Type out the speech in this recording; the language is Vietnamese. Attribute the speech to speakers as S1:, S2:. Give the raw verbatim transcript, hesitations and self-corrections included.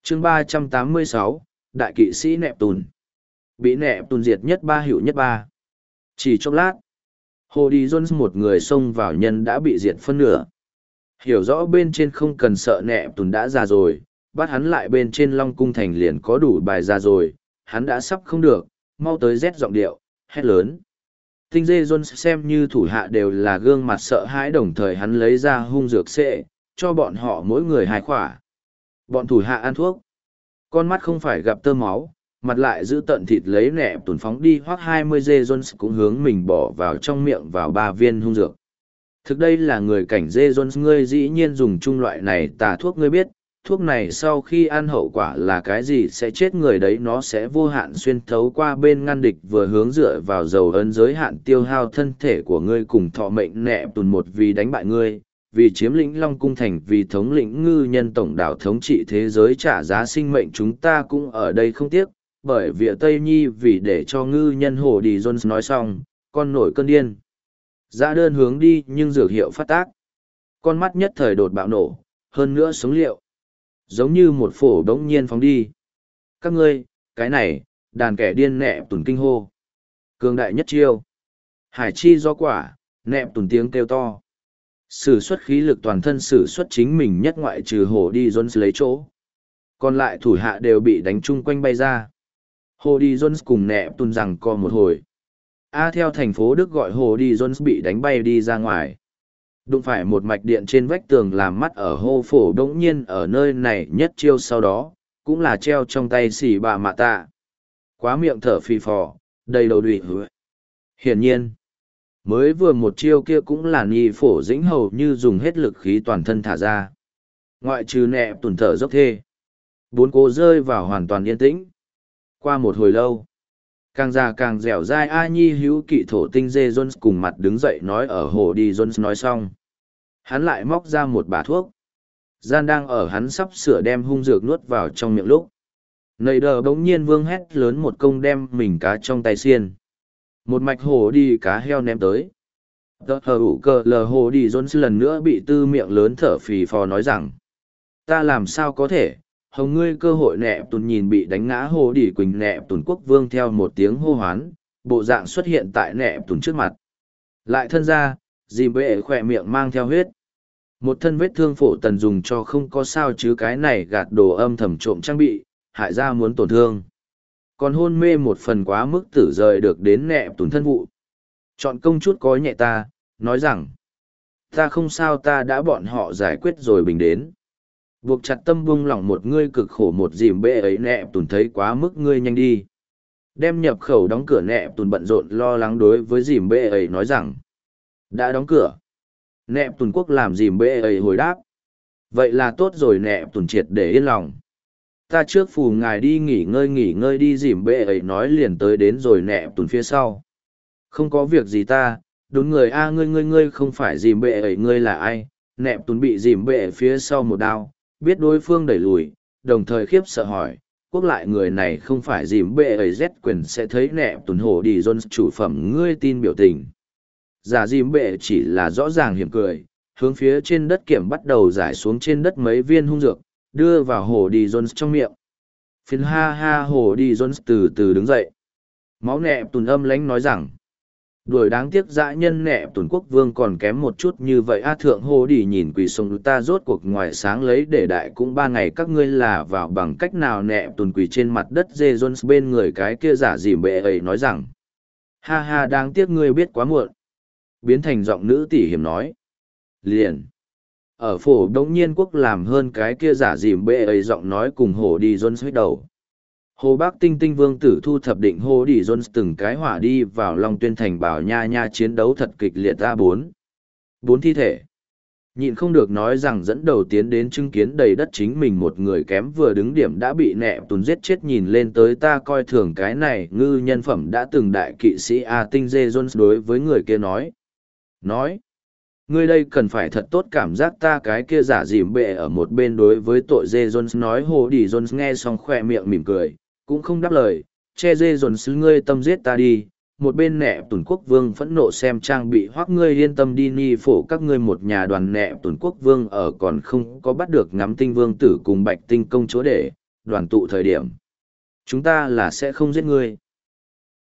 S1: chương ba trăm tám mươi sáu, đại kỵ sĩ nẹp tùn. Bị nẹp tùn diệt nhất ba hữu nhất ba. Chỉ chốc lát, Hồ Đi Jones một người xông vào nhân đã bị diệt phân nửa. Hiểu rõ bên trên không cần sợ nẹp tùn đã già rồi, bắt hắn lại bên trên Long Cung Thành liền có đủ bài ra rồi, hắn đã sắp không được, mau tới rét giọng điệu, hét lớn. Tinh dê Jones xem như thủ hạ đều là gương mặt sợ hãi, đồng thời hắn lấy ra hung dược xệ, cho bọn họ mỗi người hai khỏa. Bọn thủ hạ ăn thuốc. Con mắt không phải gặp tơ máu, mặt lại giữ tận thịt lấy nẹp tùn phóng đi, hoặc hai mươi dê Jones cũng hướng mình bỏ vào trong miệng vào ba viên hung dược. Thực đây là người cảnh dê Jones, ngươi dĩ nhiên dùng chung loại này tà thuốc, ngươi biết, thuốc này sau khi ăn hậu quả là cái gì, sẽ chết người đấy, nó sẽ vô hạn xuyên thấu qua bên ngăn địch, vừa hướng dựa vào dầu ấn giới hạn tiêu hao thân thể của ngươi cùng thọ mệnh nẹp tùn một vì đánh bại ngươi, vì chiếm lĩnh Long Cung Thành, vì thống lĩnh ngư nhân tổng đảo thống trị thế giới trả giá sinh mệnh chúng ta cũng ở đây không tiếc, bởi vì Tây Nhi vì để cho ngư nhân Hồ Đi Jones nói xong, con nổi cơn điên. Ra đơn hướng đi nhưng dược hiệu phát tác. Con mắt nhất thời đột bạo nổ, hơn nữa sống liệu. Giống như một phổ đống nhiên phóng đi. Các ngươi, cái này, đàn kẻ điên nẹp tùn kinh hô. Cường đại nhất chiêu. Hải chi do quả, nẹp tùn tiếng kêu to. Sử xuất khí lực toàn thân, sử xuất chính mình nhất ngoại trừ Hồ Đi Jones lấy chỗ. Còn lại thủ hạ đều bị đánh chung quanh bay ra. Hồ Đi Jones cùng nẹp tùn rằng co một hồi. A theo thành phố Đức gọi Hồ Đi Jones bị đánh bay đi ra ngoài. Đụng phải một mạch điện trên vách tường làm mắt ở hô phổ đống nhiên ở nơi này nhất chiêu sau đó, cũng là treo trong tay xỉ bà mạ tạ. Quá miệng thở phì phò, đầy đầu đùi hứa. Hiển nhiên, mới vừa một chiêu kia cũng là nhì phổ dĩnh hầu như dùng hết lực khí toàn thân thả ra. Ngoại trừ nẹp tùn thở dốc thê. Bốn cô rơi vào hoàn toàn yên tĩnh. Qua một hồi lâu, càng già càng dẻo dai A Nhi hữu kỵ thổ tinh dê Jones cùng mặt đứng dậy nói ở Hồ Đi Jones nói xong. Hắn lại móc ra một bả thuốc. Gian đang ở hắn sắp sửa đem hung dược nuốt vào trong miệng lúc. Nầy đờ bỗng nhiên vương hét lớn một công đem mình cá trong tay xiên. Một mạch Hồ Đi cá heo ném tới. Tờ hờ ủ cờ lờ Hồ Đi Jones lần nữa bị tư miệng lớn thở phì phò nói rằng. Ta làm sao có thể, hồng ngươi cơ hội nẹp tùn nhìn bị đánh ngã Hồ Đi Quỳnh nẹp tùn quốc vương theo một tiếng hô hoán, bộ dạng xuất hiện tại nẹp tùn trước mặt. Lại thân ra, dìm bệ khỏe miệng mang theo huyết. Một thân vết thương phổ tần dùng cho không có sao chứ cái này gạt đồ âm thầm trộm trang bị, hại ra muốn tổn thương. Còn hôn mê một phần quá mức tử rời được đến nẹp tùn thân vụ. Chọn công chút có nhẹ ta, nói rằng, ta không sao, ta đã bọn họ giải quyết rồi bình đến. Buộc chặt tâm buông lỏng một ngươi cực khổ một dìm bệ ấy nẹp tùn thấy quá mức ngươi nhanh đi. Đem nhập khẩu đóng cửa nẹp tùn bận rộn lo lắng đối với dìm bệ ấy nói rằng, đã đóng cửa. Nẹp tùn quốc làm dìm bệ ấy hồi đáp. Vậy là tốt rồi, nẹp tùn triệt để yên lòng. Ta trước phù ngài đi nghỉ ngơi nghỉ ngơi đi, dìm bệ ấy nói liền tới đến rồi nẹp tùn phía sau. Không có việc gì ta, đúng người a ngươi ngươi ngươi không phải dìm bệ ấy, ngươi là ai? Nẹp tùn bị dìm bệ phía sau một đao, biết đối phương đẩy lùi, đồng thời khiếp sợ hỏi, quốc lại người này không phải dìm bệ ấy rét quyền sẽ thấy nẹp tùn Hồ Đi Jones chủ phẩm, ngươi tin biểu tình. Giả dìm bệ chỉ là rõ ràng hiểm cười, hướng phía trên đất kiểm bắt đầu giải xuống trên đất mấy viên hung dược, đưa vào Hồ Đi Jones trong miệng. Phiền ha ha, Hồ Đi Jones từ từ đứng dậy. Máu nẹp tùn âm lánh nói rằng, đuổi đáng tiếc dã nhân nẹp tùn quốc vương còn kém một chút như vậy a thượng Hồ Đi nhìn quỷ sông ta rốt cuộc ngoài sáng lấy để đại cũng ba ngày các ngươi là vào bằng cách nào nẹp tùn quỷ trên mặt đất dê Jones bên người cái kia giả dìm bệ ấy nói rằng, ha ha đáng tiếc ngươi biết quá muộn. Biến thành giọng nữ tỉ hiểm nói. Liền. Ở phổ đống nhiên quốc làm hơn cái kia giả dìm bệ ấy giọng nói cùng Hồ Đi Jones huyết đầu. Hồ Bác Tinh Tinh Vương tử thu thập định Hồ Đi Jones từng cái hỏa đi vào Long Tuyên thành bảo nha nha chiến đấu thật kịch liệt a bốn. Bốn thi thể. Nhịn không được nói rằng dẫn đầu tiến đến chứng kiến đầy đất chính mình một người kém vừa đứng điểm đã bị nẹp tùn giết chết, nhìn lên tới ta coi thường cái này ngư nhân phẩm đã từng đại kỵ sĩ A Tinh Dê Jones đối với người kia nói. Nói, ngươi đây cần phải thật tốt cảm giác ta cái kia giả dìm bệ ở một bên đối với tội dê Jones nói. Hồ Đi Jones nghe xong khoe miệng mỉm cười, cũng không đáp lời, che dê Jones ngươi tâm giết ta đi. Một bên nẹp tùn quốc vương phẫn nộ xem trang bị hoác, ngươi yên tâm đi ni phổ các ngươi một nhà đoàn nẹp tùn quốc vương ở còn không có bắt được ngắm tinh vương tử cùng bạch tinh công chúa để, đoàn tụ thời điểm. Chúng ta là sẽ không giết ngươi.